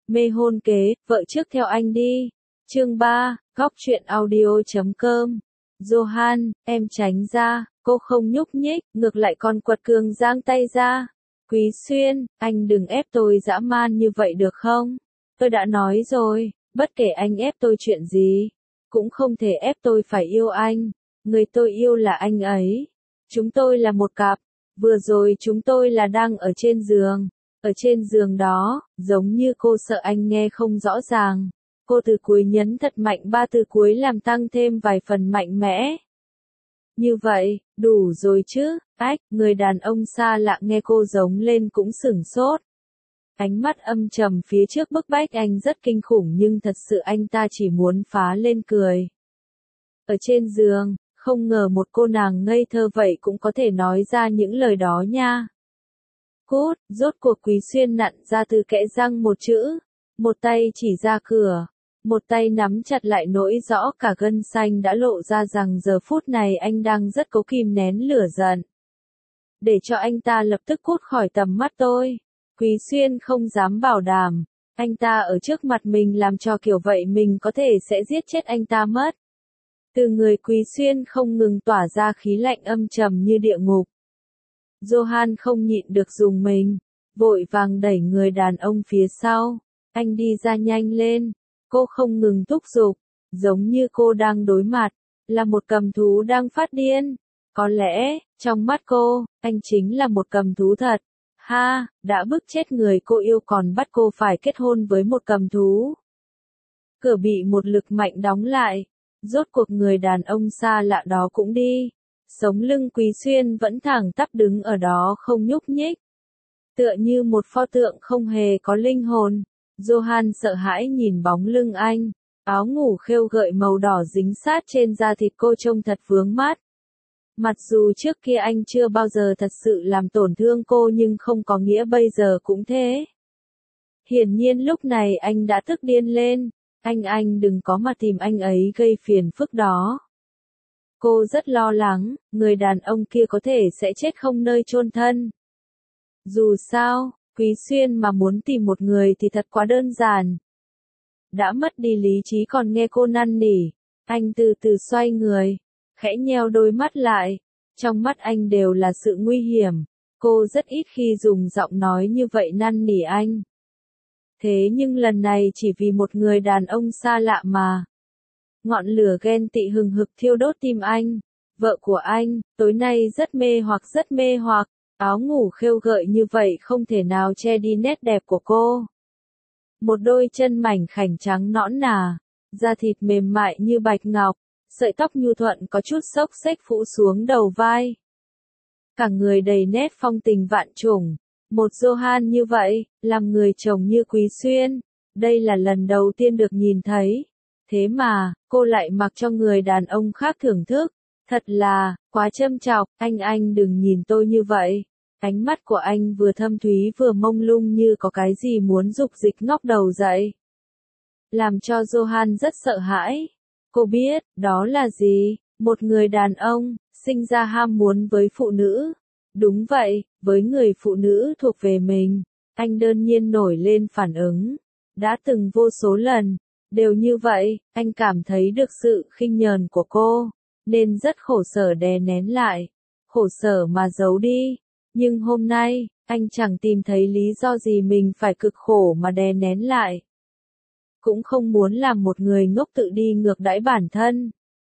Mê hôn kế, vợ trước theo anh đi. Chương 3, góc truyện audio.com. Johan, em tránh ra, cô không nhúc nhích, ngược lại còn quật cường giang tay ra. Quý Xuyên, anh đừng ép tôi dã man như vậy được không? Tôi đã nói rồi, bất kể anh ép tôi chuyện gì, cũng không thể ép tôi phải yêu anh. Người tôi yêu là anh ấy. Chúng tôi là một cặp. Vừa rồi chúng tôi là đang ở trên giường. Ở trên giường đó, giống như cô sợ anh nghe không rõ ràng. Cô từ cuối nhấn thật mạnh 3 từ cuối làm tăng thêm vài phần mạnh mẽ. Như vậy, đủ rồi chứ, ách, người đàn ông xa lạ nghe cô giống lên cũng sửng sốt. Ánh mắt âm trầm phía trước bức bách anh rất kinh khủng nhưng thật sự anh ta chỉ muốn phá lên cười. Ở trên giường, không ngờ một cô nàng ngây thơ vậy cũng có thể nói ra những lời đó nha. Cút, rốt cuộc Quý Xuyên nặn ra từ kẽ răng một chữ, một tay chỉ ra cửa, một tay nắm chặt lại nỗi rõ cả gân xanh đã lộ ra rằng giờ phút này anh đang rất cố kìm nén lửa giận. Để cho anh ta lập tức cút khỏi tầm mắt tôi. Quý Xuyên không dám bảo đảm, anh ta ở trước mặt mình làm cho kiểu vậy mình có thể sẽ giết chết anh ta mất. Từ người Quý Xuyên không ngừng tỏa ra khí lạnh âm trầm như địa ngục. Johan không nhịn được dùng mình, vội vàng đẩy người đàn ông phía sau. Anh đi ra nhanh lên, cô không ngừng thúc giục, giống như cô đang đối mặt, là một cầm thú đang phát điên. Có lẽ, trong mắt cô, anh chính là một cầm thú thật. Ha, đã bức chết người cô yêu còn bắt cô phải kết hôn với một cầm thú. Cửa bị một lực mạnh đóng lại, rốt cuộc người đàn ông xa lạ đó cũng đi. Sống lưng Quý Xuyên vẫn thẳng tắp đứng ở đó không nhúc nhích. Tựa như một pho tượng không hề có linh hồn. Johan sợ hãi nhìn bóng lưng anh. Áo ngủ khêu gợi màu đỏ dính sát trên da thịt cô trông thật vướng mắt. Mặc dù trước kia anh chưa bao giờ thật sự làm tổn thương cô nhưng không có nghĩa bây giờ cũng thế. Hiển nhiên lúc này anh đã tức điên lên. Anh đừng có mà tìm anh ấy gây phiền phức đó. Cô rất lo lắng, người đàn ông kia có thể sẽ chết không nơi chôn thân. Dù sao, Quý Xuyên mà muốn tìm một người thì thật quá đơn giản. Đã mất đi lý trí còn nghe cô năn nỉ, anh từ từ xoay người, khẽ nheo đôi mắt lại. Trong mắt anh đều là sự nguy hiểm. Cô rất ít khi dùng giọng nói như vậy năn nỉ anh. Thế nhưng lần này chỉ vì một người đàn ông xa lạ mà. Ngọn lửa ghen tị hừng hực thiêu đốt tim anh. Vợ của anh, tối nay rất mê hoặc, áo ngủ khêu gợi như vậy không thể nào che đi nét đẹp của cô. Một đôi chân mảnh khảnh trắng nõn nà, da thịt mềm mại như bạch ngọc, sợi tóc nhu thuận có chút xốc xếch phủ xuống đầu vai. Cả người đầy nét phong tình vạn trùng. Một Johan như vậy, làm người chồng như Quý Xuyên, đây là lần đầu tiên được nhìn thấy. Thế mà, cô lại mặc cho người đàn ông khác thưởng thức. Thật là, quá châm chọc, anh đừng nhìn tôi như vậy. Ánh mắt của anh vừa thâm thúy vừa mông lung như có cái gì muốn dục dịch ngóc đầu dậy. Làm cho Johan rất sợ hãi. Cô biết, đó là gì? Một người đàn ông, sinh ra ham muốn với phụ nữ. Đúng vậy, với người phụ nữ thuộc về mình, anh đơn nhiên nổi lên phản ứng. Đã từng vô số lần, đều như vậy, anh cảm thấy được sự khinh nhờn của cô, nên rất khổ sở đè nén lại, khổ sở mà giấu đi. Nhưng hôm nay, anh chẳng tìm thấy lý do gì mình phải cực khổ mà đè nén lại. Cũng không muốn làm một người ngốc tự đi ngược đãi bản thân.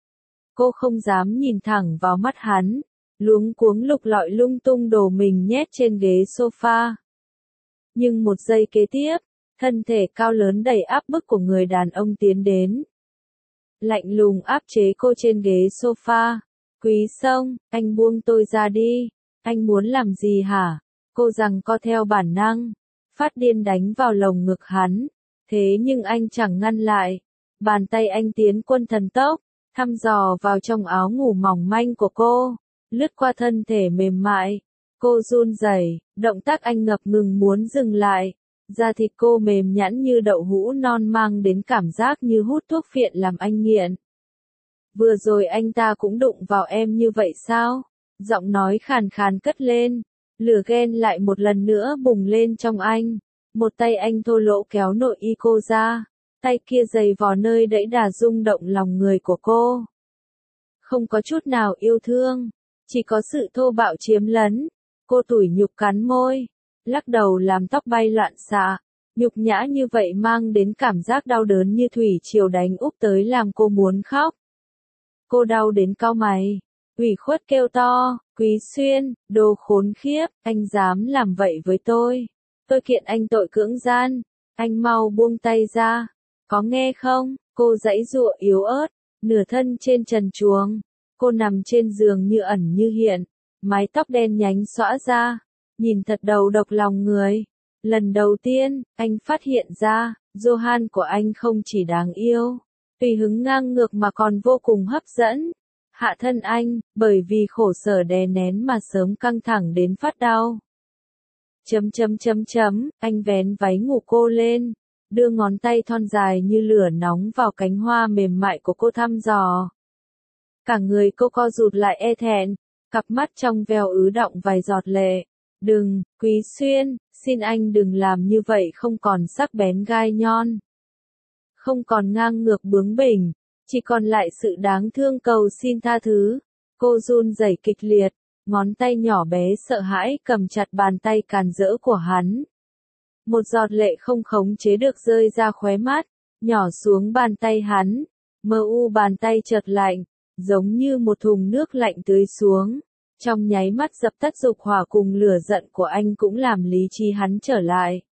Cô không dám nhìn thẳng vào mắt hắn, luống cuống lục lọi lung tung đồ mình nhét trên ghế sofa. Nhưng một giây kế tiếp, thân thể cao lớn đầy áp bức của người đàn ông tiến đến. Lạnh lùng áp chế cô trên ghế sofa. Quý Sông, anh buông tôi ra đi. Anh muốn làm gì hả? Cô giằng co theo bản năng, phát điên đánh vào lồng ngực hắn. Thế nhưng anh chẳng ngăn lại. Bàn tay anh tiến quân thần tốc, thăm dò vào trong áo ngủ mỏng manh của cô, lướt qua thân thể mềm mại. Cô run rẩy, động tác anh ngập ngừng muốn dừng lại. Da thịt cô mềm nhẵn như đậu hũ non mang đến cảm giác như hút thuốc phiện làm anh nghiện. Vừa rồi anh ta cũng đụng vào em như vậy sao? Giọng nói khàn khàn cất lên, lửa ghen lại một lần nữa bùng lên trong anh. Một tay anh thô lỗ kéo nội y cô ra, tay kia giày vò nơi đẫy đà rung động lòng người của cô. Không có chút nào yêu thương, chỉ có sự thô bạo chiếm lấn. Cô tủi nhục cắn môi, lắc đầu làm tóc bay loạn xạ. Nhục nhã như vậy mang đến cảm giác đau đớn như thủy triều đánh úp tới làm cô muốn khóc. Cô đau đến cau mày, ủy khuất kêu to, Quý Xuyên, đồ khốn khiếp, anh dám làm vậy với tôi. Tôi kiện anh tội cưỡng gian, anh mau buông tay ra, có nghe không? Cô giãy giụa yếu ớt, nửa thân trên trần truồng. Cô nằm trên giường như ẩn như hiện, mái tóc đen nhánh xõa ra, nhìn thật đầu độc lòng người. Lần đầu tiên, anh phát hiện ra, Johan của anh không chỉ đáng yêu, tùy hứng ngang ngược mà còn vô cùng hấp dẫn. Hạ thân anh, bởi vì khổ sở đè nén mà sớm căng thẳng đến phát đau. Anh vén váy ngủ cô lên, đưa ngón tay thon dài như lửa nóng vào cánh hoa mềm mại của cô thăm dò. Cả người cô co rụt lại e thẹn, cặp mắt trong veo ứ đọng vài giọt lệ. Đừng, Quý Xuyên, xin anh đừng làm như vậy, không còn sắc bén gai nhon. Không còn ngang ngược bướng bỉnh, chỉ còn lại sự đáng thương cầu xin tha thứ. Cô run rẩy kịch liệt, ngón tay nhỏ bé sợ hãi cầm chặt bàn tay càn rỡ của hắn. Một giọt lệ không khống chế được rơi ra khóe mắt, nhỏ xuống bàn tay hắn. Bàn tay chợt lạnh, giống như một thùng nước lạnh tưới xuống. Trong nháy mắt dập tắt dục hỏa cùng lửa giận của anh cũng làm lý trí hắn trở lại.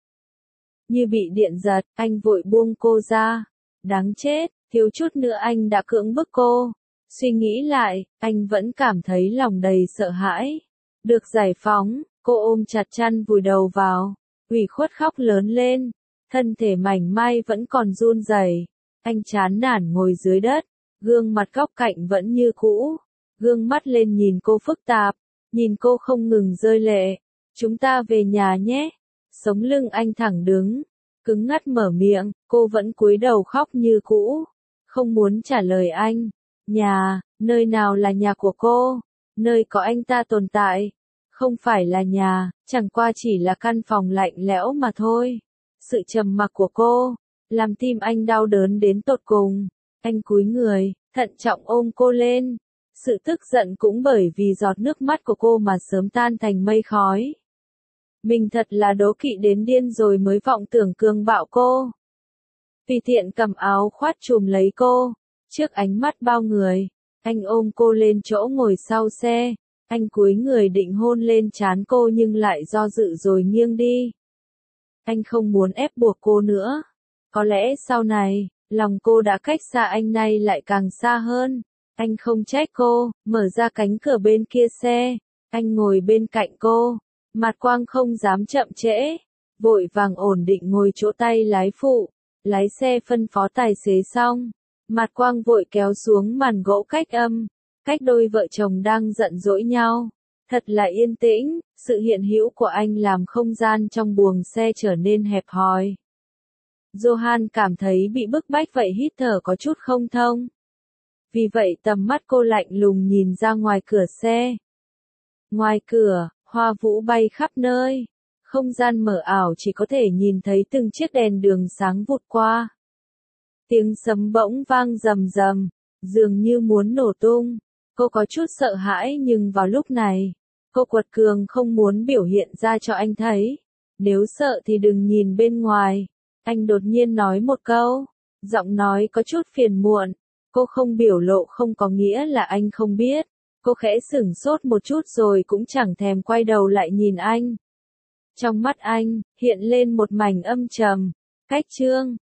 Như bị điện giật, anh vội buông cô ra. Đáng chết, thiếu chút nữa anh đã cưỡng bức cô. Suy nghĩ lại, anh vẫn cảm thấy lòng đầy sợ hãi. Được giải phóng, cô ôm chặt chăn vùi đầu vào, ủy khuất khóc lớn lên. Thân thể mảnh mai vẫn còn run rẩy. Anh chán nản ngồi dưới đất, gương mặt góc cạnh vẫn như cũ. Gương mắt lên nhìn cô phức tạp, nhìn cô không ngừng rơi lệ. Chúng ta về nhà nhé. Sống lưng anh thẳng đứng, cứng ngắt mở miệng, cô vẫn cúi đầu khóc như cũ. Không muốn trả lời anh. Nhà, nơi nào là nhà của cô? Nơi có anh ta tồn tại. Không phải là nhà, chẳng qua chỉ là căn phòng lạnh lẽo mà thôi. Sự trầm mặc của cô, làm tim anh đau đớn đến tột cùng. Anh cúi người, thận trọng ôm cô lên. Sự tức giận cũng bởi vì giọt nước mắt của cô mà sớm tan thành mây khói. Mình thật là đố kỵ đến điên rồi mới vọng tưởng cường bạo cô. Tùy tiện cầm áo khoác trùm lấy cô, trước ánh mắt bao người, anh ôm cô lên chỗ ngồi sau xe. Anh cúi người định hôn lên trán cô nhưng lại do dự rồi nghiêng đi. Anh không muốn ép buộc cô nữa. Có lẽ sau này, lòng cô đã cách xa anh nay lại càng xa hơn. Anh không trách cô, mở ra cánh cửa bên kia xe. Anh ngồi bên cạnh cô. Mạt Quang không dám chậm trễ. Vội vàng ổn định ngồi chỗ tay lái phụ. Lái xe phân phó tài xế xong. Mạt Quang vội kéo xuống màn gỗ cách âm. Cách đôi vợ chồng đang giận dỗi nhau. Thật là yên tĩnh, sự hiện hữu của anh làm không gian trong buồng xe trở nên hẹp hòi. Johan cảm thấy bị bức bách vậy hít thở có chút không thông. Vì vậy tầm mắt cô lạnh lùng nhìn ra ngoài cửa xe. Ngoài cửa, hoa vũ bay khắp nơi. Không gian mờ ảo chỉ có thể nhìn thấy từng chiếc đèn đường sáng vụt qua. Tiếng sấm bỗng vang rầm rầm, dường như muốn nổ tung. Cô có chút sợ hãi nhưng vào lúc này, cô quật cường không muốn biểu hiện ra cho anh thấy. Nếu sợ thì đừng nhìn bên ngoài. Anh đột nhiên nói một câu, giọng nói có chút phiền muộn. Cô không biểu lộ không có nghĩa là anh không biết. Cô khẽ sửng sốt một chút rồi cũng chẳng thèm quay đầu lại nhìn anh. Trong mắt anh, hiện lên một mảnh âm trầm. Cách chương